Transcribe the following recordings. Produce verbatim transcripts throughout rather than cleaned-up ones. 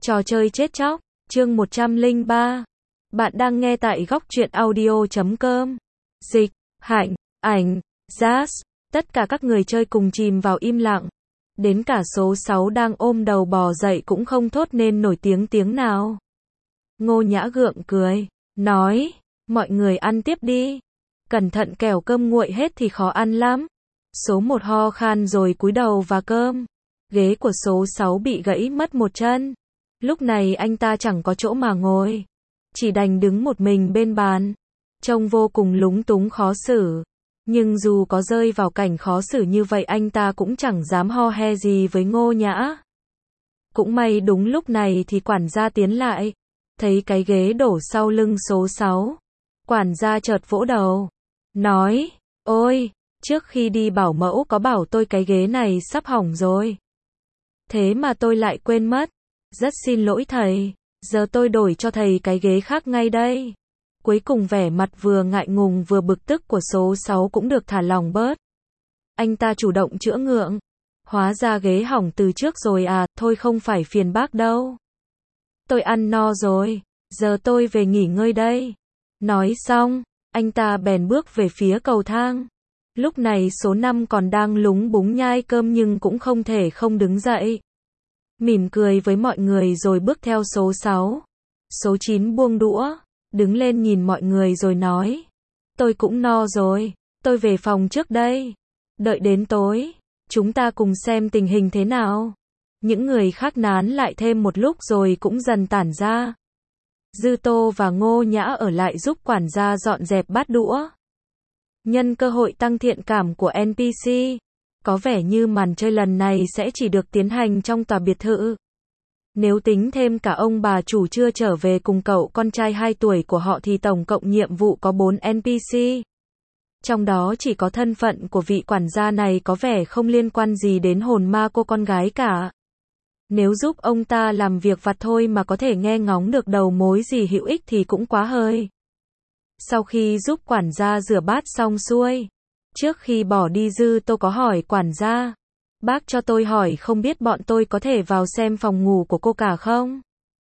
Trò chơi chết chóc, chương một trăm lẻ ba. Bạn đang nghe tại góc truyện audio chấm com. Dịch, Hạnh, Ảnh, Jazz, tất cả các người chơi cùng chìm vào im lặng. Đến cả số sáu đang ôm đầu bò dậy cũng không thốt nên nổi tiếng tiếng nào. Ngô Nhã gượng cười, nói, mọi người ăn tiếp đi. Cẩn thận kẻo cơm nguội hết thì khó ăn lắm. Số một ho khan rồi cúi đầu vào cơm. Ghế của số sáu bị gãy mất một chân. Lúc này anh ta chẳng có chỗ mà ngồi. Chỉ đành đứng một mình bên bàn. Trông vô cùng lúng túng khó xử. Nhưng dù có rơi vào cảnh khó xử như vậy anh ta cũng chẳng dám ho he gì với Ngô Nhã. Cũng may đúng lúc này thì quản gia tiến lại. Thấy cái ghế đổ sau lưng số sáu. Quản gia chợt vỗ đầu. Nói, ôi, trước khi đi bảo mẫu có bảo tôi cái ghế này sắp hỏng rồi. Thế mà tôi lại quên mất. Rất xin lỗi thầy, giờ tôi đổi cho thầy cái ghế khác ngay đây. Cuối cùng vẻ mặt vừa ngại ngùng vừa bực tức của số sáu cũng được thả lỏng bớt. Anh ta chủ động chữa ngượng. Hóa ra ghế hỏng từ trước rồi à, thôi không phải phiền bác đâu. Tôi ăn no rồi, giờ tôi về nghỉ ngơi đây. Nói xong, anh ta bèn bước về phía cầu thang. Lúc này số năm còn đang lúng búng nhai cơm nhưng cũng không thể không đứng dậy. Mỉm cười với mọi người rồi bước theo số sáu. Số chín buông đũa, đứng lên nhìn mọi người rồi nói. Tôi cũng no rồi, tôi về phòng trước đây. Đợi đến tối, chúng ta cùng xem tình hình thế nào. Những người khác nán lại thêm một lúc rồi cũng dần tản ra. Dư Tô và Ngô Nhã ở lại giúp quản gia dọn dẹp bát đũa. Nhân cơ hội tăng thiện cảm của en pê xê. Có vẻ như màn chơi lần này sẽ chỉ được tiến hành trong tòa biệt thự. Nếu tính thêm cả ông bà chủ chưa trở về cùng cậu con trai hai tuổi của họ thì tổng cộng nhiệm vụ có bốn en pê xê. Trong đó chỉ có thân phận của vị quản gia này có vẻ không liên quan gì đến hồn ma cô con gái cả. Nếu giúp ông ta làm việc vặt thôi mà có thể nghe ngóng được đầu mối gì hữu ích thì cũng quá hơi. Sau khi giúp quản gia rửa bát xong xuôi, trước khi bỏ đi Dư Tô có hỏi quản gia. Bác cho tôi hỏi không biết bọn tôi có thể vào xem phòng ngủ của cô cả không?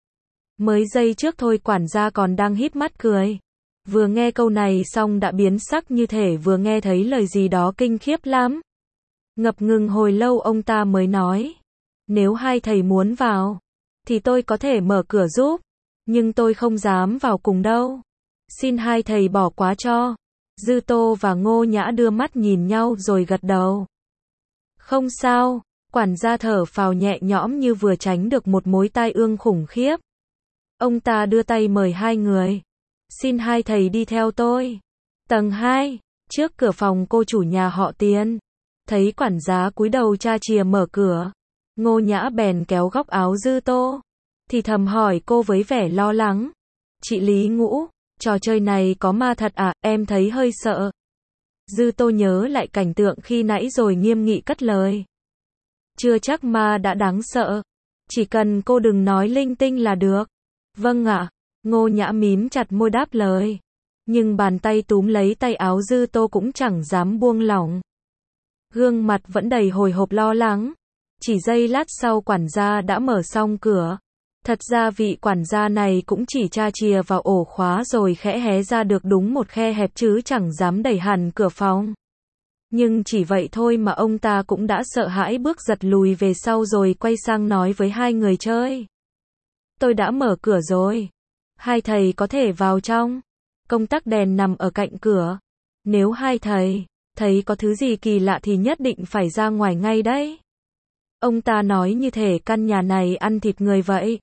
Mới giây trước thôi quản gia còn đang híp mắt cười. Vừa nghe câu này xong đã biến sắc như thể vừa nghe thấy lời gì đó kinh khiếp lắm. Ngập ngừng hồi lâu ông ta mới nói. Nếu hai thầy muốn vào, thì tôi có thể mở cửa giúp. Nhưng tôi không dám vào cùng đâu. Xin hai thầy bỏ qua cho. Dư Tô và Ngô Nhã đưa mắt nhìn nhau rồi gật đầu. Không sao, quản gia thở phào nhẹ nhõm như vừa tránh được một mối tai ương khủng khiếp. Ông ta đưa tay mời hai người. Xin hai thầy đi theo tôi. Tầng hai, trước cửa phòng cô chủ nhà họ Tiền. Thấy quản gia cúi đầu cha chìa mở cửa. Ngô Nhã bèn kéo góc áo Dư Tô. Thì thầm hỏi cô với vẻ lo lắng. Chị Lý Ngũ, trò chơi này có ma thật à, em thấy hơi sợ. Dư Tô nhớ lại cảnh tượng khi nãy rồi nghiêm nghị cất lời. Chưa chắc ma đã đáng sợ. Chỉ cần cô đừng nói linh tinh là được. Vâng ạ. Ngô Nhã mím chặt môi đáp lời. Nhưng bàn tay túm lấy tay áo Dư Tô cũng chẳng dám buông lỏng. Gương mặt vẫn đầy hồi hộp lo lắng. Chỉ giây lát sau quản gia đã mở xong cửa. Thật ra vị quản gia này cũng chỉ tra chìa vào ổ khóa rồi khẽ hé ra được đúng một khe hẹp chứ chẳng dám đẩy hẳn cửa phòng. Nhưng chỉ vậy thôi mà ông ta cũng đã sợ hãi bước giật lùi về sau rồi quay sang nói với hai người chơi. Tôi đã mở cửa rồi. Hai thầy có thể vào trong. Công tắc đèn nằm ở cạnh cửa. Nếu hai thầy thấy có thứ gì kỳ lạ thì nhất định phải ra ngoài ngay đấy. Ông ta nói như thể căn nhà này ăn thịt người vậy.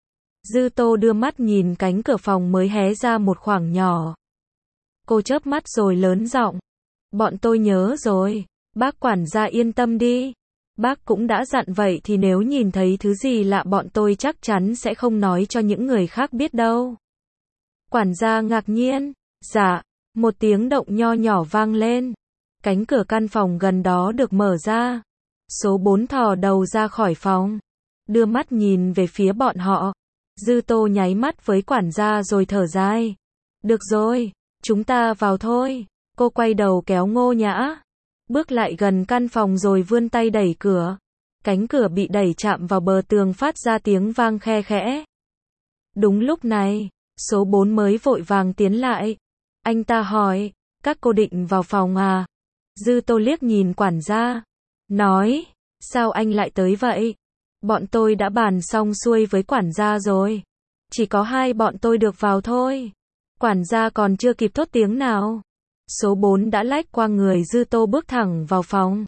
Dư Tô đưa mắt nhìn cánh cửa phòng mới hé ra một khoảng nhỏ. Cô chớp mắt rồi lớn giọng. Bọn tôi nhớ rồi, bác quản gia yên tâm đi. Bác cũng đã dặn vậy thì nếu nhìn thấy thứ gì lạ bọn tôi chắc chắn sẽ không nói cho những người khác biết đâu. Quản gia ngạc nhiên. Dạ, một tiếng động nho nhỏ vang lên. Cánh cửa căn phòng gần đó được mở ra. Số bốn thò đầu ra khỏi phòng. Đưa mắt nhìn về phía bọn họ. Dư Tô nháy mắt với quản gia rồi thở dài. Được rồi, chúng ta vào thôi. Cô quay đầu kéo Ngô Nhã. Bước lại gần căn phòng rồi vươn tay đẩy cửa. Cánh cửa bị đẩy chạm vào bờ tường phát ra tiếng vang khe khẽ. Đúng lúc này, số bốn mới vội vàng tiến lại. Anh ta hỏi, các cô định vào phòng à? Dư Tô liếc nhìn quản gia, nói, sao anh lại tới vậy? Bọn tôi đã bàn xong xuôi với quản gia rồi. Chỉ có hai bọn tôi được vào thôi. Quản gia còn chưa kịp thốt tiếng nào. Số bốn đã lách qua người Dư Tô bước thẳng vào phòng.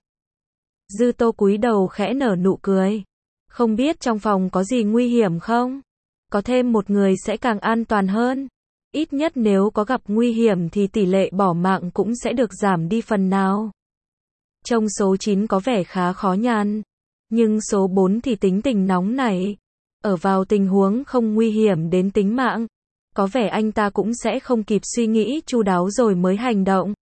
Dư Tô cúi đầu khẽ nở nụ cười. Không biết trong phòng có gì nguy hiểm không? Có thêm một người sẽ càng an toàn hơn. Ít nhất nếu có gặp nguy hiểm thì tỷ lệ bỏ mạng cũng sẽ được giảm đi phần nào. Trông số chín có vẻ khá khó nhằn. Nhưng số bốn thì tính tình nóng nảy. Ở vào tình huống không nguy hiểm đến tính mạng. Có vẻ anh ta cũng sẽ không kịp suy nghĩ chu đáo rồi mới hành động.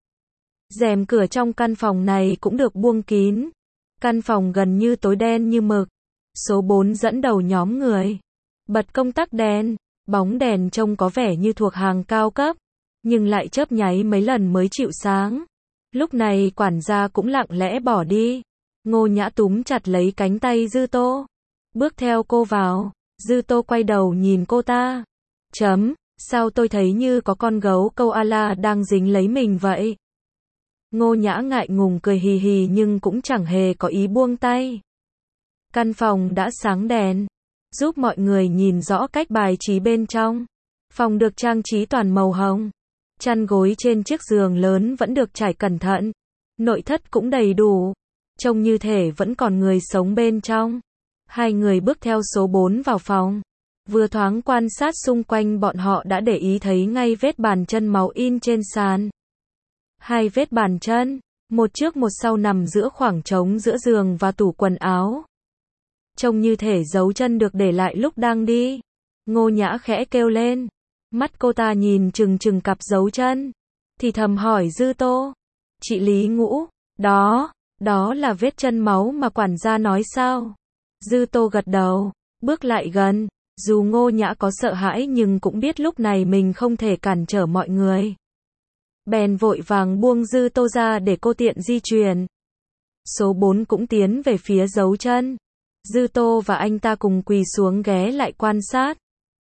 Rèm cửa trong căn phòng này cũng được buông kín. Căn phòng gần như tối đen như mực. Số bốn dẫn đầu nhóm người. Bật công tắc đèn. Bóng đèn trông có vẻ như thuộc hàng cao cấp. Nhưng lại chớp nháy mấy lần mới chịu sáng. Lúc này quản gia cũng lặng lẽ bỏ đi. Ngô Nhã túm chặt lấy cánh tay Dư Tô. Bước theo cô vào. Dư Tô quay đầu nhìn cô ta. Chấm, sao tôi thấy như có con gấu koala đang dính lấy mình vậy? Ngô Nhã ngại ngùng cười hì hì nhưng cũng chẳng hề có ý buông tay. Căn phòng đã sáng đèn, giúp mọi người nhìn rõ cách bài trí bên trong. Phòng được trang trí toàn màu hồng. Chăn gối trên chiếc giường lớn vẫn được trải cẩn thận. Nội thất cũng đầy đủ. Trông như thể vẫn còn người sống bên trong. Hai người bước theo số bốn vào phòng. Vừa thoáng quan sát xung quanh bọn họ đã để ý thấy ngay vết bàn chân máu in trên sàn. Hai vết bàn chân, một trước một sau nằm giữa khoảng trống giữa giường và tủ quần áo. Trông như thể dấu chân được để lại lúc đang đi. Ngô Nhã khẽ kêu lên. Mắt cô ta nhìn chừng chừng cặp dấu chân. Thì thầm hỏi Dư Tô. Chị Lý Ngũ, đó, đó là vết chân máu mà quản gia nói sao? Dư Tô gật đầu, bước lại gần. Dù Ngô Nhã có sợ hãi nhưng cũng biết lúc này mình không thể cản trở mọi người. Bèn vội vàng buông Dư Tô ra để cô tiện di chuyển. Số bốn cũng tiến về phía dấu chân. Dư Tô và anh ta cùng quỳ xuống ghé lại quan sát.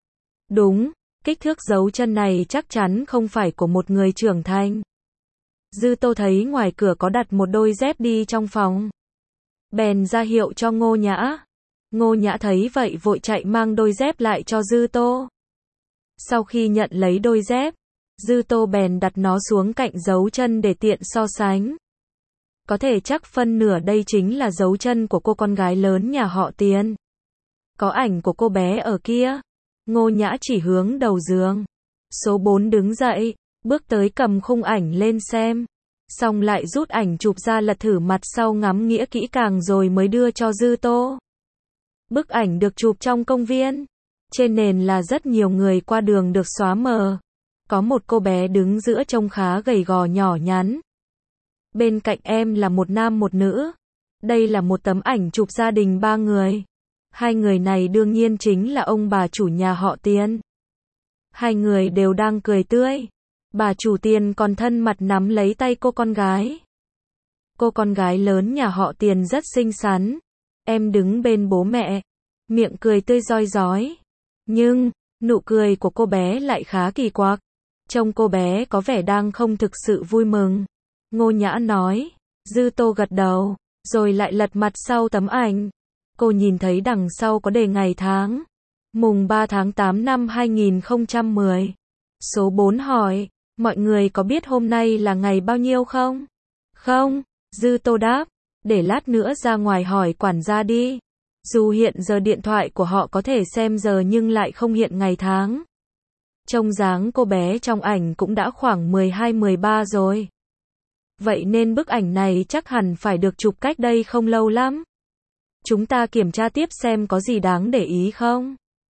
Đúng, kích thước dấu chân này chắc chắn không phải của một người trưởng thành. Dư Tô thấy ngoài cửa có đặt một đôi dép đi trong phòng. Bèn ra hiệu cho Ngô Nhã. Ngô Nhã thấy vậy vội chạy mang đôi dép lại cho Dư Tô. Sau khi nhận lấy đôi dép, Dư Tô bèn đặt nó xuống cạnh dấu chân để tiện so sánh. Có thể chắc phân nửa đây chính là dấu chân của cô con gái lớn nhà họ Tiền. Có ảnh của cô bé ở kia. Ngô Nhã chỉ hướng đầu giường. Số bốn đứng dậy, bước tới cầm khung ảnh lên xem. Xong lại rút ảnh chụp ra lật thử mặt sau ngắm nghĩa kỹ càng rồi mới đưa cho Dư Tô. Bức ảnh được chụp trong công viên. Trên nền là rất nhiều người qua đường được xóa mờ. Có một cô bé đứng giữa trông khá gầy gò nhỏ nhắn. Bên cạnh em là một nam một nữ. Đây là một tấm ảnh chụp gia đình ba người. Hai người này đương nhiên chính là ông bà chủ nhà họ Tiền. Hai người đều đang cười tươi. Bà chủ Tiền còn thân mật nắm lấy tay cô con gái. Cô con gái lớn nhà họ Tiền rất xinh xắn. Em đứng bên bố mẹ. Miệng cười tươi rói rói. Nhưng, nụ cười của cô bé lại khá kỳ quặc. Trông cô bé có vẻ đang không thực sự vui mừng. Ngô Nhã nói. Dư Tô gật đầu. Rồi lại lật mặt sau tấm ảnh. Cô nhìn thấy đằng sau có đề ngày tháng. Mùng ba tháng tám năm hai nghìn không trăm mười. Số bốn hỏi. Mọi người có biết hôm nay là ngày bao nhiêu không? Không. Dư Tô đáp. Để lát nữa ra ngoài hỏi quản gia đi. Dù hiện giờ điện thoại của họ có thể xem giờ nhưng lại không hiện ngày tháng. Trông dáng cô bé trong ảnh cũng đã khoảng mười hai mười ba rồi. Vậy nên bức ảnh này chắc hẳn phải được chụp cách đây không lâu lắm. Chúng ta kiểm tra tiếp xem có gì đáng để ý không?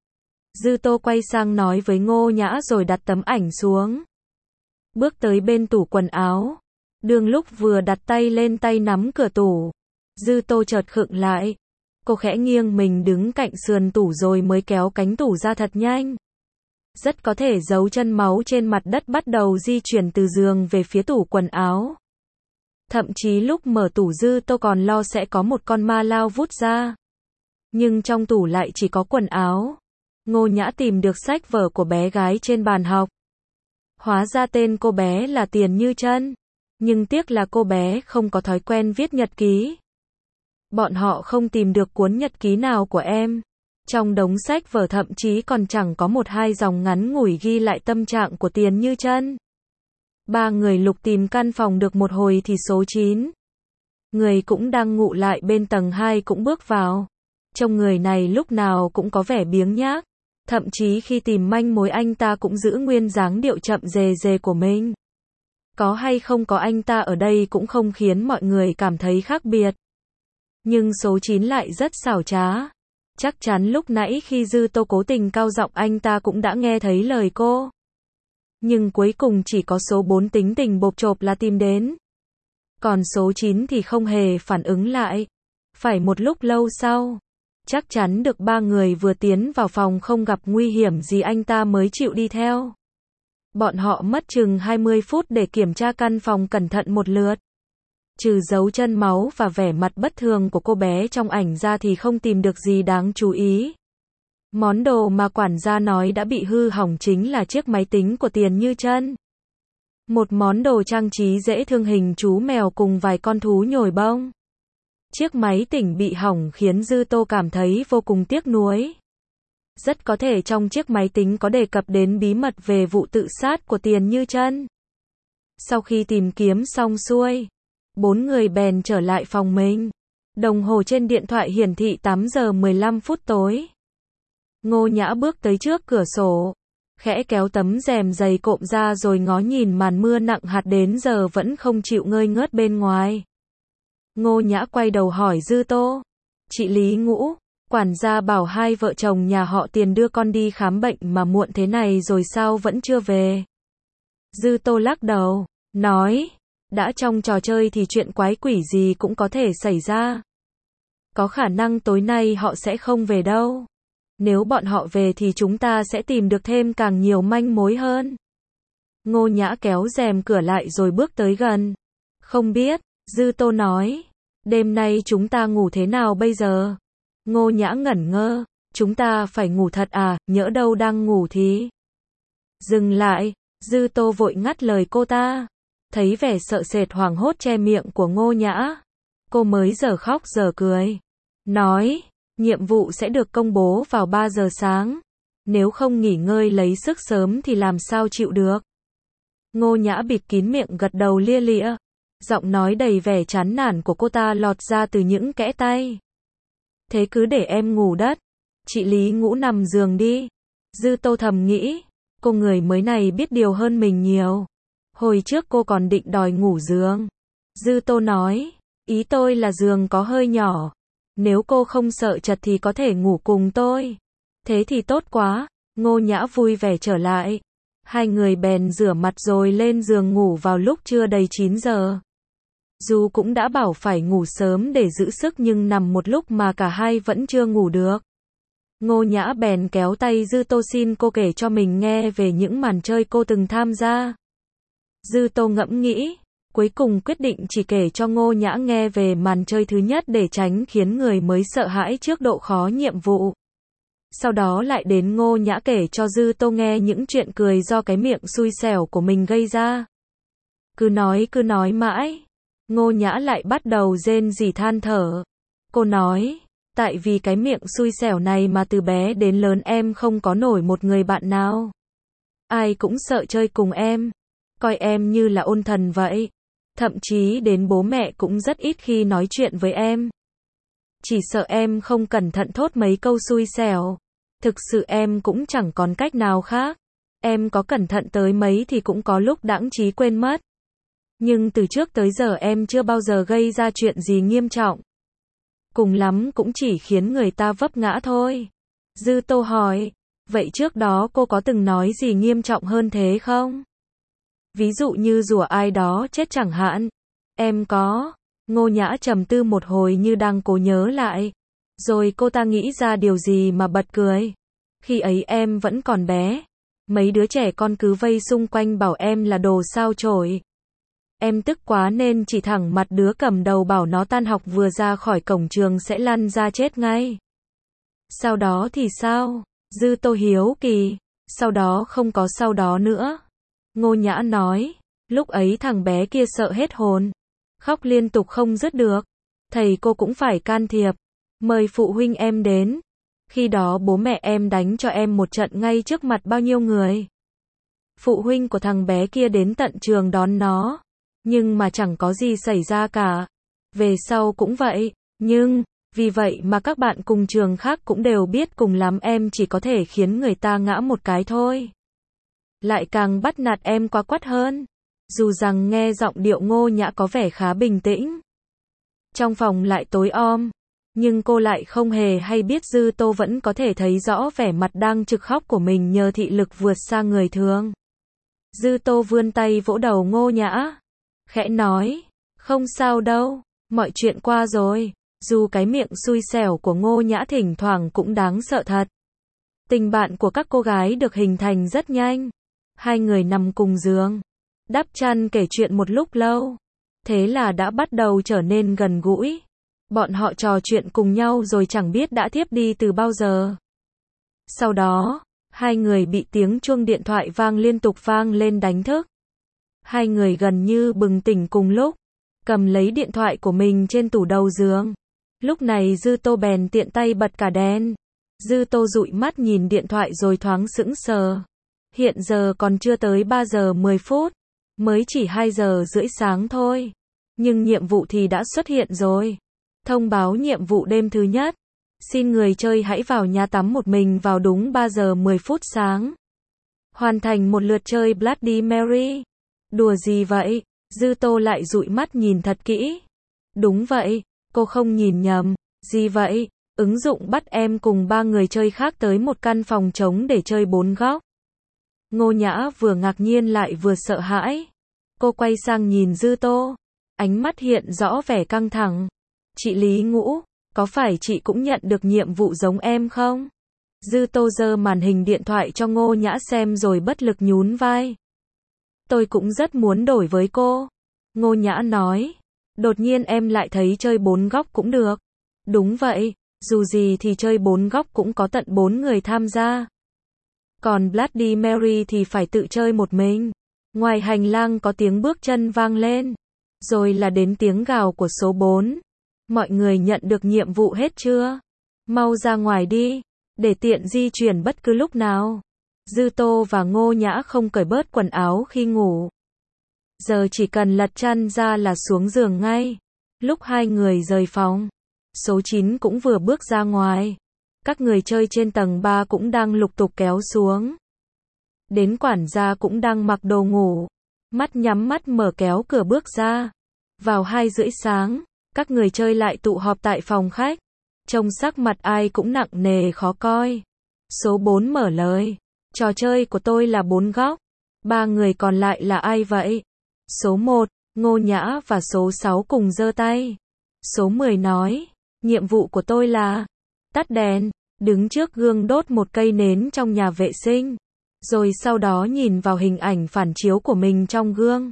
Dư Tô quay sang nói với Ngô Nhã rồi đặt tấm ảnh xuống. Bước tới bên tủ quần áo. Đương lúc vừa đặt tay lên tay nắm cửa tủ. Dư Tô chợt khựng lại. Cô khẽ nghiêng mình đứng cạnh sườn tủ rồi mới kéo cánh tủ ra thật nhanh. Rất có thể dấu chân máu trên mặt đất bắt đầu di chuyển từ giường về phía tủ quần áo. Thậm chí lúc mở tủ Dư Tô còn lo sẽ có một con ma lao vút ra. Nhưng trong tủ lại chỉ có quần áo. Ngô Nhã tìm được sách vở của bé gái trên bàn học. Hóa ra tên cô bé là Tiền Như Chân. Nhưng tiếc là cô bé không có thói quen viết nhật ký. Bọn họ không tìm được cuốn nhật ký nào của em. Trong đống sách vở thậm chí còn chẳng có một hai dòng ngắn ngủi ghi lại tâm trạng của Tiền Như Chân. Ba người lục tìm căn phòng được một hồi thì số chín. Người cũng đang ngụ lại bên tầng hai cũng bước vào. Trông người này lúc nào cũng có vẻ biếng nhác. Thậm chí khi tìm manh mối anh ta cũng giữ nguyên dáng điệu chậm rề rề của mình. Có hay không có anh ta ở đây cũng không khiến mọi người cảm thấy khác biệt. Nhưng số chín lại rất xảo trá. Chắc chắn lúc nãy khi Dư Tô cố tình cao giọng anh ta cũng đã nghe thấy lời cô. Nhưng cuối cùng chỉ có số bốn tính tình bộp chộp là tìm đến. Còn số chín thì không hề phản ứng lại. Phải một lúc lâu sau, chắc chắn được ba người vừa tiến vào phòng không gặp nguy hiểm gì anh ta mới chịu đi theo. Bọn họ mất chừng hai mươi phút để kiểm tra căn phòng cẩn thận một lượt. Trừ dấu chân máu và vẻ mặt bất thường của cô bé trong ảnh ra thì không tìm được gì đáng chú ý. Món đồ mà quản gia nói đã bị hư hỏng chính là chiếc máy tính của Tiền Như Chân. Một món đồ trang trí dễ thương hình chú mèo cùng vài con thú nhồi bông. Chiếc máy tỉnh bị hỏng khiến Dư Tô cảm thấy vô cùng tiếc nuối. Rất có thể trong chiếc máy tính có đề cập đến bí mật về vụ tự sát của Tiền Như Chân. Sau khi tìm kiếm xong xuôi, bốn người bèn trở lại phòng mình. Đồng hồ trên điện thoại hiển thị tám giờ mười lăm phút tối. Ngô Nhã bước tới trước cửa sổ, khẽ kéo tấm rèm dày cộm ra rồi ngó nhìn màn mưa nặng hạt đến giờ vẫn không chịu ngơi ngớt bên ngoài. Ngô Nhã quay đầu hỏi Dư Tô. Chị Lý Ngũ, quản gia bảo hai vợ chồng nhà họ Tiền đưa con đi khám bệnh mà muộn thế này rồi sao vẫn chưa về. Dư Tô lắc đầu, nói, đã trong trò chơi thì chuyện quái quỷ gì cũng có thể xảy ra. Có khả năng tối nay họ sẽ không về đâu. Nếu bọn họ về thì chúng ta sẽ tìm được thêm càng nhiều manh mối hơn. Ngô Nhã kéo rèm cửa lại rồi bước tới gần. Không biết, Dư Tô nói, đêm nay chúng ta ngủ thế nào bây giờ? Ngô Nhã ngẩn ngơ, chúng ta phải ngủ thật à, nhỡ đâu đang ngủ thì. Dừng lại, Dư Tô vội ngắt lời cô ta. Thấy vẻ sợ sệt hoảng hốt che miệng của Ngô Nhã. Cô mới giờ khóc giờ cười. Nói, nhiệm vụ sẽ được công bố vào ba giờ sáng. Nếu không nghỉ ngơi lấy sức sớm thì làm sao chịu được. Ngô Nhã bịt kín miệng gật đầu lia lịa. Giọng nói đầy vẻ chán nản của cô ta lọt ra từ những kẽ tay. Thế cứ để em ngủ đất. Chị Lý Ngũ nằm giường đi. Dư Tô thầm nghĩ. Cô người mới này biết điều hơn mình nhiều. Hồi trước cô còn định đòi ngủ giường. Dư Tô nói. Ý tôi là giường có hơi nhỏ. Nếu cô không sợ chật thì có thể ngủ cùng tôi. Thế thì tốt quá. Ngô Nhã vui vẻ trở lại. Hai người bèn rửa mặt rồi lên giường ngủ vào lúc chưa đầy chín giờ. Dù cũng đã bảo phải ngủ sớm để giữ sức nhưng nằm một lúc mà cả hai vẫn chưa ngủ được. Ngô Nhã bèn kéo tay Dư Tô xin cô kể cho mình nghe về những màn chơi cô từng tham gia. Dư Tô ngẫm nghĩ, cuối cùng quyết định chỉ kể cho Ngô Nhã nghe về màn chơi thứ nhất để tránh khiến người mới sợ hãi trước độ khó nhiệm vụ. Sau đó lại đến Ngô Nhã kể cho Dư Tô nghe những chuyện cười do cái miệng xui xẻo của mình gây ra. Cứ nói cứ nói mãi, Ngô Nhã lại bắt đầu rên rỉ than thở. Cô nói, tại vì cái miệng xui xẻo này mà từ bé đến lớn em không có nổi một người bạn nào. Ai cũng sợ chơi cùng em, coi em như là ôn thần vậy. Thậm chí đến bố mẹ cũng rất ít khi nói chuyện với em. Chỉ sợ em không cẩn thận thốt mấy câu xui xẻo. Thực sự em cũng chẳng còn cách nào khác. Em có cẩn thận tới mấy thì cũng có lúc đãng trí quên mất. Nhưng từ trước tới giờ em chưa bao giờ gây ra chuyện gì nghiêm trọng. Cùng lắm cũng chỉ khiến người ta vấp ngã thôi. Dư Tô hỏi, vậy trước đó cô có từng nói gì nghiêm trọng hơn thế không? Ví dụ như rủa ai đó chết chẳng hạn. Em có. Ngô Nhã trầm tư một hồi như đang cố nhớ lại. Rồi cô ta nghĩ ra điều gì mà bật cười. Khi ấy em vẫn còn bé. Mấy đứa trẻ con cứ vây xung quanh bảo em là đồ sao chổi. Em tức quá nên chỉ thẳng mặt đứa cầm đầu bảo nó tan học vừa ra khỏi cổng trường sẽ lăn ra chết ngay. Sau đó thì sao? Dư Tô hiếu kỳ. Sau đó không có sau đó nữa. Ngô Nhã nói. Lúc ấy thằng bé kia sợ hết hồn. Khóc liên tục không dứt được. Thầy cô cũng phải can thiệp. Mời phụ huynh em đến. Khi đó bố mẹ em đánh cho em một trận ngay trước mặt bao nhiêu người. Phụ huynh của thằng bé kia đến tận trường đón nó. Nhưng mà chẳng có gì xảy ra cả. Về sau cũng vậy. Nhưng, vì vậy mà các bạn cùng trường khác cũng đều biết cùng lắm em chỉ có thể khiến người ta ngã một cái thôi. Lại càng bắt nạt em quá quắt hơn. Dù rằng nghe giọng điệu Ngô Nhã có vẻ khá bình tĩnh. Trong phòng lại tối om. Nhưng cô lại không hề hay biết Dư Tô vẫn có thể thấy rõ vẻ mặt đang trực khóc của mình nhờ thị lực vượt xa người thường. Dư Tô vươn tay vỗ đầu Ngô Nhã. Khẽ nói. Không sao đâu. Mọi chuyện qua rồi. Dù cái miệng xui xẻo của Ngô Nhã thỉnh thoảng cũng đáng sợ thật. Tình bạn của các cô gái được hình thành rất nhanh. Hai người nằm cùng giường. Đắp chăn kể chuyện một lúc lâu. Thế là đã bắt đầu trở nên gần gũi. Bọn họ trò chuyện cùng nhau rồi chẳng biết đã thiếp đi từ bao giờ. Sau đó, hai người bị tiếng chuông điện thoại vang liên tục vang lên đánh thức. Hai người gần như bừng tỉnh cùng lúc, cầm lấy điện thoại của mình trên tủ đầu giường. Lúc này Dư Tô bèn tiện tay bật cả đèn. Dư Tô dụi mắt nhìn điện thoại rồi thoáng sững sờ. Hiện giờ còn chưa tới ba giờ mười phút, mới chỉ hai giờ rưỡi sáng thôi. Nhưng nhiệm vụ thì đã xuất hiện rồi. Thông báo nhiệm vụ đêm thứ nhất. Xin người chơi hãy vào nhà tắm một mình vào đúng ba giờ mười phút sáng. Hoàn thành một lượt chơi Bloody Mary. Đùa gì vậy? Dư Tô lại dụi mắt nhìn thật kỹ. Đúng vậy, cô không nhìn nhầm. Gì vậy? Ứng dụng bắt em cùng ba người chơi khác tới một căn phòng trống để chơi bốn góc. Ngô Nhã vừa ngạc nhiên lại vừa sợ hãi. Cô quay sang nhìn Dư Tô. Ánh mắt hiện rõ vẻ căng thẳng. Chị Lý Ngũ, có phải chị cũng nhận được nhiệm vụ giống em không? Dư Tô giơ màn hình điện thoại cho Ngô Nhã xem rồi bất lực nhún vai. Tôi cũng rất muốn đổi với cô. Ngô Nhã nói. Đột nhiên em lại thấy chơi bốn góc cũng được. Đúng vậy, dù gì thì chơi bốn góc cũng có tận bốn người tham gia. Còn Bloody Mary thì phải tự chơi một mình. Ngoài hành lang có tiếng bước chân vang lên. Rồi là đến tiếng gào của số bốn. Mọi người nhận được nhiệm vụ hết chưa? Mau ra ngoài đi, để tiện di chuyển bất cứ lúc nào. Dư Tô và Ngô Nhã không cởi bớt quần áo khi ngủ. Giờ chỉ cần lật chăn ra là xuống giường ngay. Lúc hai người rời phòng, số chín cũng vừa bước ra ngoài. Các người chơi trên tầng ba cũng đang lục tục kéo xuống. Đến quản gia cũng đang mặc đồ ngủ. Mắt nhắm mắt mở kéo cửa bước ra. Vào hai rưỡi sáng, các người chơi lại tụ họp tại phòng khách. Trông sắc mặt ai cũng nặng nề khó coi. Số bốn mở lời. Trò chơi của tôi là bốn góc. Ba người còn lại là ai vậy? Số một, Ngô Nhã và số sáu cùng giơ tay. Số mười nói, nhiệm vụ của tôi là tắt đèn, đứng trước gương đốt một cây nến trong nhà vệ sinh. Rồi sau đó nhìn vào hình ảnh phản chiếu của mình trong gương.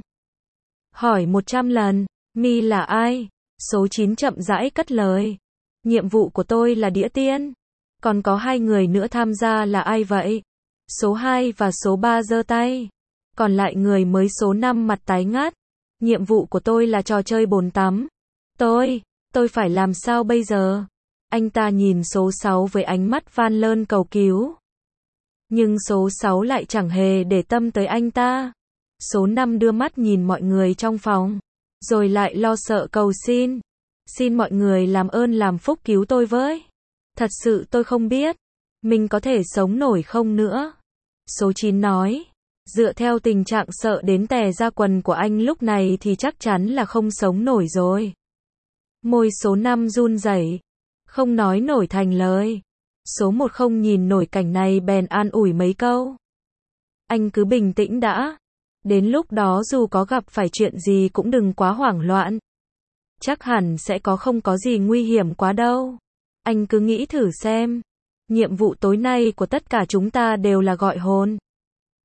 Hỏi một trăm lần, mi là ai? Số chín chậm rãi cất lời. Nhiệm vụ của tôi là đĩa tiên. Còn có hai người nữa tham gia là ai vậy? Số hai và số ba giơ tay. Còn lại người mới số năm mặt tái ngắt. Nhiệm vụ của tôi là trò chơi bồn tắm. Tôi, tôi phải làm sao bây giờ? Anh ta nhìn số sáu với ánh mắt van lơn cầu cứu. Nhưng số sáu lại chẳng hề để tâm tới anh ta. Số năm đưa mắt nhìn mọi người trong phòng. Rồi lại lo sợ cầu xin. Xin mọi người làm ơn làm phúc cứu tôi với. Thật sự tôi không biết. Mình có thể sống nổi không nữa. Số chín nói. Dựa theo tình trạng sợ đến tè ra quần của anh lúc này thì chắc chắn là không sống nổi rồi. Môi số năm run rẩy, không nói nổi thành lời. Số một không nhìn nổi cảnh này bèn an ủi mấy câu. Anh cứ bình tĩnh đã. Đến lúc đó dù có gặp phải chuyện gì cũng đừng quá hoảng loạn. Chắc hẳn sẽ có không có gì nguy hiểm quá đâu. Anh cứ nghĩ thử xem. Nhiệm vụ tối nay của tất cả chúng ta đều là gọi hồn.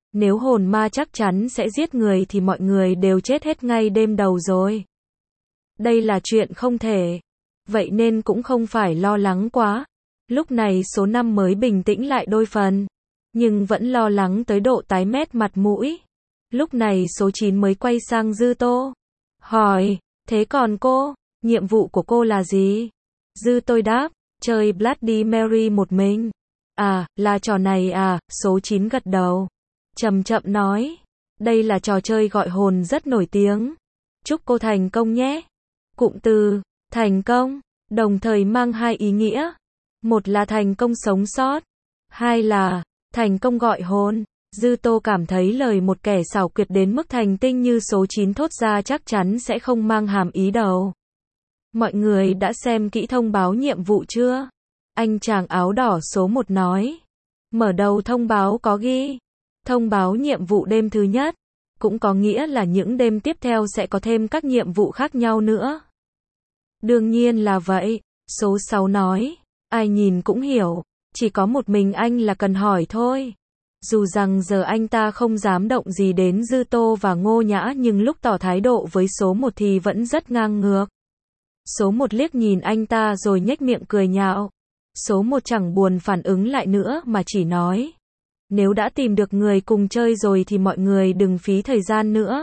Nếu hồn ma chắc chắn sẽ giết người thì mọi người đều chết hết ngay đêm đầu rồi. Đây là chuyện không thể. Vậy nên cũng không phải lo lắng quá. Lúc này số năm mới bình tĩnh lại đôi phần. Nhưng vẫn lo lắng tới độ tái mét mặt mũi. Lúc này số chín mới quay sang Dư Tô. Hỏi, thế còn cô, nhiệm vụ của cô là gì? Dư Tô đáp, chơi Bloody Mary một mình. À, là trò này à, số chín gật đầu. Chậm chậm nói, đây là trò chơi gọi hồn rất nổi tiếng. Chúc cô thành công nhé. Cụm từ, thành công, đồng thời mang hai ý nghĩa. Một là thành công sống sót. Hai là, thành công gọi hồn. Dư Tô cảm thấy lời một kẻ xảo quyệt đến mức thành tinh như số chín thốt ra chắc chắn sẽ không mang hàm ý đâu. Mọi người đã xem kỹ thông báo nhiệm vụ chưa? Anh chàng áo đỏ số một nói. Mở đầu thông báo có ghi. Thông báo nhiệm vụ đêm thứ nhất. Cũng có nghĩa là những đêm tiếp theo sẽ có thêm các nhiệm vụ khác nhau nữa. Đương nhiên là vậy. Số sáu nói. Ai nhìn cũng hiểu. Chỉ có một mình anh là cần hỏi thôi. Dù rằng giờ anh ta không dám động gì đến Dư Tô và Ngô Nhã nhưng lúc tỏ thái độ với số một thì vẫn rất ngang ngược. Số một liếc nhìn anh ta rồi nhếch miệng cười nhạo. Số một chẳng buồn phản ứng lại nữa mà chỉ nói. Nếu đã tìm được người cùng chơi rồi thì mọi người đừng phí thời gian nữa.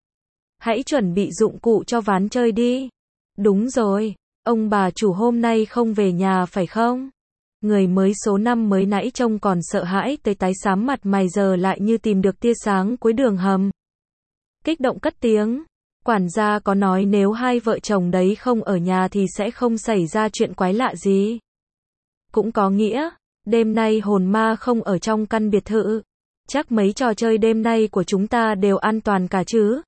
Hãy chuẩn bị dụng cụ cho ván chơi đi. Đúng rồi, ông bà chủ hôm nay không về nhà phải không? Người mới số năm mới nãy trông còn sợ hãi tới tái xám mặt mày giờ lại như tìm được tia sáng cuối đường hầm. Kích động cất tiếng. Quản gia có nói nếu hai vợ chồng đấy không ở nhà thì sẽ không xảy ra chuyện quái lạ gì. Cũng có nghĩa, đêm nay hồn ma không ở trong căn biệt thự. Chắc mấy trò chơi đêm nay của chúng ta đều an toàn cả chứ.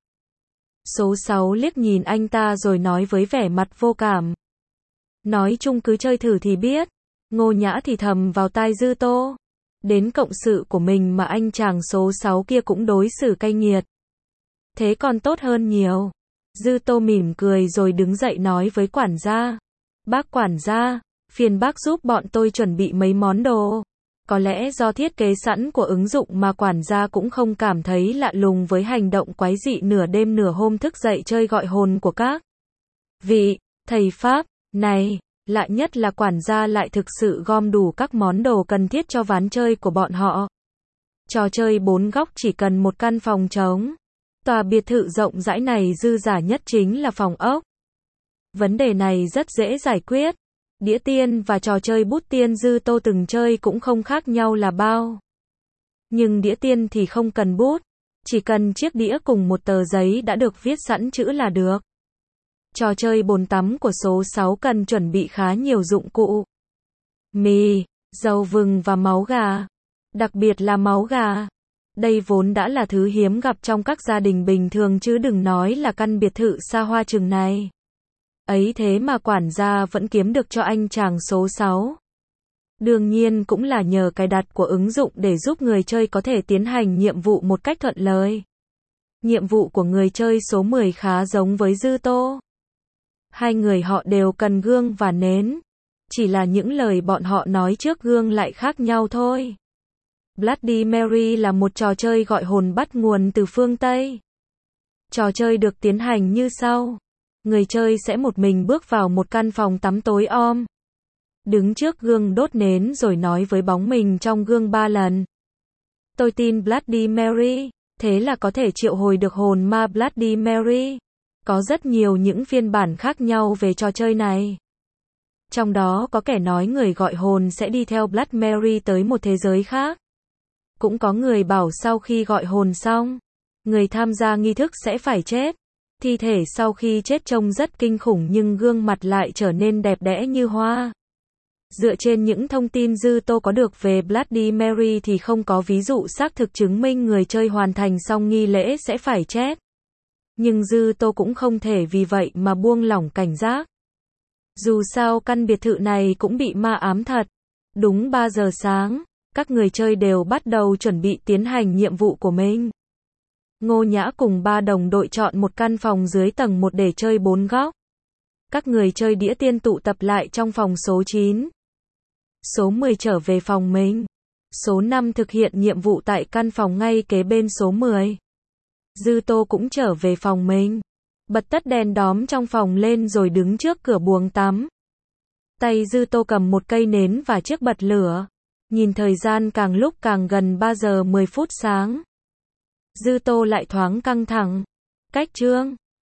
Số sáu liếc nhìn anh ta rồi nói với vẻ mặt vô cảm. Nói chung cứ chơi thử thì biết. Ngô Nhã thì thầm vào tai Dư Tô. Đến cộng sự của mình mà anh chàng số sáu kia cũng đối xử cay nghiệt. Thế còn tốt hơn nhiều. Dư Tô mỉm cười rồi đứng dậy nói với quản gia. Bác quản gia, phiền bác giúp bọn tôi chuẩn bị mấy món đồ. Có lẽ do thiết kế sẵn của ứng dụng mà quản gia cũng không cảm thấy lạ lùng với hành động quái dị nửa đêm nửa hôm thức dậy chơi gọi hồn của các vị thầy Pháp này. Lạ nhất là quản gia lại thực sự gom đủ các món đồ cần thiết cho ván chơi của bọn họ. Trò chơi bốn góc chỉ cần một căn phòng trống. Tòa biệt thự rộng rãi này dư giả nhất chính là phòng ốc. Vấn đề này rất dễ giải quyết. Đĩa tiên và trò chơi bút tiên Dư Tô từng chơi cũng không khác nhau là bao. Nhưng đĩa tiên thì không cần bút. Chỉ cần chiếc đĩa cùng một tờ giấy đã được viết sẵn chữ là được. Trò chơi bồn tắm của số sáu cần chuẩn bị khá nhiều dụng cụ. Mì, dầu vừng và máu gà. Đặc biệt là máu gà. Đây vốn đã là thứ hiếm gặp trong các gia đình bình thường chứ đừng nói là căn biệt thự xa hoa chừng này. Ấy thế mà quản gia vẫn kiếm được cho anh chàng số sáu. Đương nhiên cũng là nhờ cài đặt của ứng dụng để giúp người chơi có thể tiến hành nhiệm vụ một cách thuận lợi. Nhiệm vụ của người chơi số mười khá giống với Dư Tô. Hai người họ đều cần gương và nến. Chỉ là những lời bọn họ nói trước gương lại khác nhau thôi. Bloody Mary là một trò chơi gọi hồn bắt nguồn từ phương Tây. Trò chơi được tiến hành như sau. Người chơi sẽ một mình bước vào một căn phòng tắm tối om. Đứng trước gương đốt nến rồi nói với bóng mình trong gương ba lần. Tôi tin Bloody Mary, thế là có thể triệu hồi được hồn ma Bloody Mary. Có rất nhiều những phiên bản khác nhau về trò chơi này. Trong đó có kẻ nói người gọi hồn sẽ đi theo Bloody Mary tới một thế giới khác. Cũng có người bảo sau khi gọi hồn xong, người tham gia nghi thức sẽ phải chết. Thi thể sau khi chết trông rất kinh khủng nhưng gương mặt lại trở nên đẹp đẽ như hoa. Dựa trên những thông tin Dư Tô có được về Bloody Mary thì không có ví dụ xác thực chứng minh người chơi hoàn thành xong nghi lễ sẽ phải chết. Nhưng Dư Tô cũng không thể vì vậy mà buông lỏng cảnh giác. Dù sao căn biệt thự này cũng bị ma ám thật. Đúng ba giờ sáng, các người chơi đều bắt đầu chuẩn bị tiến hành nhiệm vụ của mình. Ngô Nhã cùng ba đồng đội chọn một căn phòng dưới tầng một để chơi bốn góc. Các người chơi đĩa tiên tụ tập lại trong phòng số chín. Số mười trở về phòng mình. Số năm thực hiện nhiệm vụ tại căn phòng ngay kế bên số mười. Dư Tô cũng trở về phòng mình. Bật tắt đèn đóm trong phòng lên rồi đứng trước cửa buồng tắm. Tay Dư Tô cầm một cây nến và chiếc bật lửa. Nhìn thời gian càng lúc càng gần ba giờ mười phút sáng. Dư Tô lại thoáng căng thẳng. Cách chương